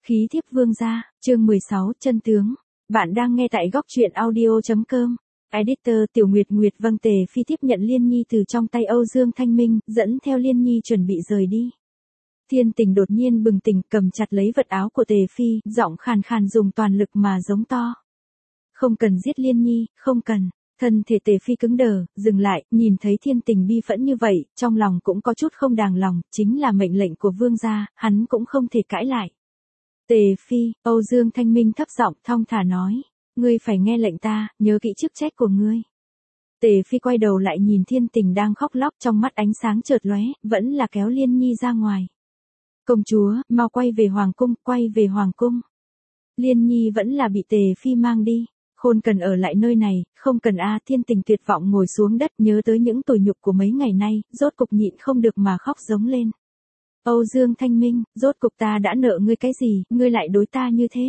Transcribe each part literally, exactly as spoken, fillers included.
Khí thiếp vương gia, chương mười sáu, chân tướng. Bạn đang nghe tại góc truyện audio.com. Editor Tiểu Nguyệt Nguyệt. Vâng, Tề Phi tiếp nhận Liên Nhi từ trong tay Âu Dương Thanh Minh, dẫn theo Liên Nhi chuẩn bị rời đi. Thiên Tình đột nhiên bừng tỉnh, cầm chặt lấy vật áo của Tề Phi, giọng khàn khàn dùng toàn lực mà giống to. Không cần giết Liên Nhi, không cần. Thân thể Tề Phi cứng đờ, dừng lại, nhìn thấy Thiên Tình bi phẫn như vậy, trong lòng cũng có chút không đàng lòng, chính là mệnh lệnh của vương gia, hắn cũng không thể cãi lại. Tề Phi, Âu Dương Thanh Minh thấp giọng thong thả nói, ngươi phải nghe lệnh ta, nhớ kỹ chức trách của ngươi. Tề Phi quay đầu lại nhìn Thiên Tình đang khóc lóc, trong mắt ánh sáng chợt lóe, vẫn là kéo Liên Nhi ra ngoài. Công chúa, mau quay về hoàng cung, quay về hoàng cung. Liên Nhi vẫn là bị Tề Phi mang đi. Khôn cần ở lại nơi này, không cần a. Thiên Tình tuyệt vọng ngồi xuống đất, nhớ tới những tủi nhục của mấy ngày nay, rốt cục nhịn không được mà khóc giống lên. Âu Dương Thanh Minh, rốt cục ta đã nợ ngươi cái gì, ngươi lại đối ta như thế?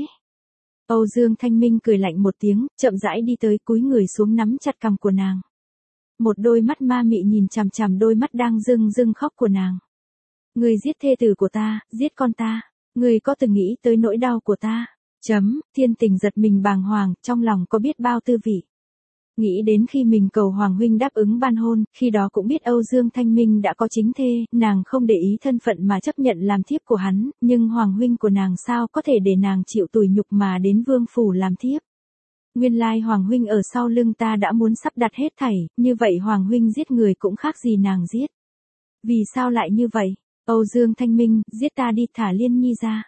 Âu Dương Thanh Minh cười lạnh một tiếng, chậm rãi đi tới, cúi người xuống nắm chặt cằm của nàng. Một đôi mắt ma mị nhìn chằm chằm đôi mắt đang rưng rưng khóc của nàng. Ngươi giết thê tử của ta, giết con ta, ngươi có từng nghĩ tới nỗi đau của ta? Chấm, Thiên Tình giật mình bàng hoàng, trong lòng có biết bao tư vị. Nghĩ đến khi mình cầu Hoàng huynh đáp ứng ban hôn, khi đó cũng biết Âu Dương Thanh Minh đã có chính thê, nàng không để ý thân phận mà chấp nhận làm thiếp của hắn, nhưng Hoàng huynh của nàng sao có thể để nàng chịu tủi nhục mà đến vương phủ làm thiếp. Nguyên lai Hoàng huynh ở sau lưng ta đã muốn sắp đặt hết thảy, như vậy Hoàng huynh giết người cũng khác gì nàng giết. Vì sao lại như vậy? Âu Dương Thanh Minh, giết ta đi, thả Liên Nhi ra.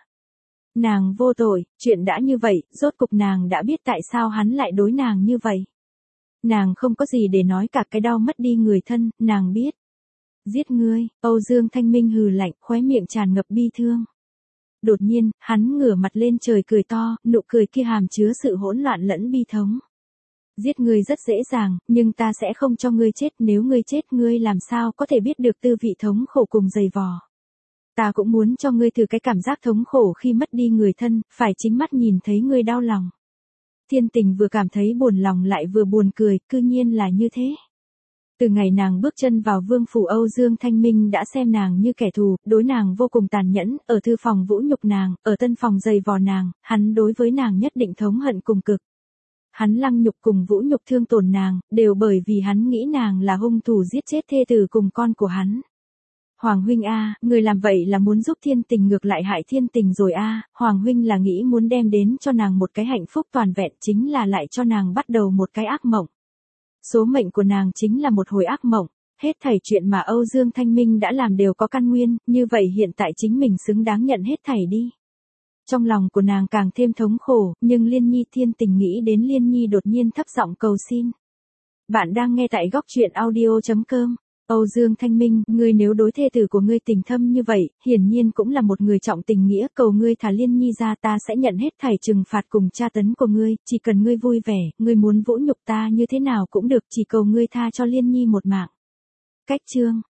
Nàng vô tội, chuyện đã như vậy, rốt cục nàng đã biết tại sao hắn lại đối nàng như vậy. Nàng không có gì để nói cả, cái đau mất đi người thân, nàng biết. Giết ngươi, Âu Dương Thanh Minh hừ lạnh, khóe miệng tràn ngập bi thương. Đột nhiên, hắn ngửa mặt lên trời cười to, nụ cười kia hàm chứa sự hỗn loạn lẫn bi thống. Giết ngươi rất dễ dàng, nhưng ta sẽ không cho ngươi chết, nếu ngươi chết ngươi làm sao có thể biết được tư vị thống khổ cùng dày vò. Ta cũng muốn cho ngươi thử cái cảm giác thống khổ khi mất đi người thân, phải chính mắt nhìn thấy ngươi đau lòng. Thiên Tình vừa cảm thấy buồn lòng lại vừa buồn cười, cư nhiên là như thế. Từ ngày nàng bước chân vào vương phủ, Âu Dương Thanh Minh đã xem nàng như kẻ thù, đối nàng vô cùng tàn nhẫn, ở thư phòng vũ nhục nàng, ở tân phòng dày vò nàng, hắn đối với nàng nhất định thống hận cùng cực. Hắn lăng nhục cùng vũ nhục thương tổn nàng, đều bởi vì hắn nghĩ nàng là hung thủ giết chết thê tử cùng con của hắn. Hoàng huynh a, người làm vậy là muốn giúp Thiên Tình ngược lại hại Thiên Tình rồi a, Hoàng huynh là nghĩ muốn đem đến cho nàng một cái hạnh phúc toàn vẹn, chính là lại cho nàng bắt đầu một cái ác mộng. Số mệnh của nàng chính là một hồi ác mộng, hết thảy chuyện mà Âu Dương Thanh Minh đã làm đều có căn nguyên, như vậy hiện tại chính mình xứng đáng nhận hết thảy đi. Trong lòng của nàng càng thêm thống khổ, nhưng Liên Nhi, Thiên Tình nghĩ đến Liên Nhi đột nhiên thấp giọng cầu xin. Bạn đang nghe tại góc truyện audio.com. Âu Dương Thanh Minh, ngươi nếu đối thê tử của ngươi tình thâm như vậy, hiển nhiên cũng là một người trọng tình nghĩa, cầu ngươi thả Liên Nhi ra, ta sẽ nhận hết thảy trừng phạt cùng tra tấn của ngươi, chỉ cần ngươi vui vẻ, ngươi muốn vũ nhục ta như thế nào cũng được, chỉ cầu ngươi tha cho Liên Nhi một mạng. Cách chương.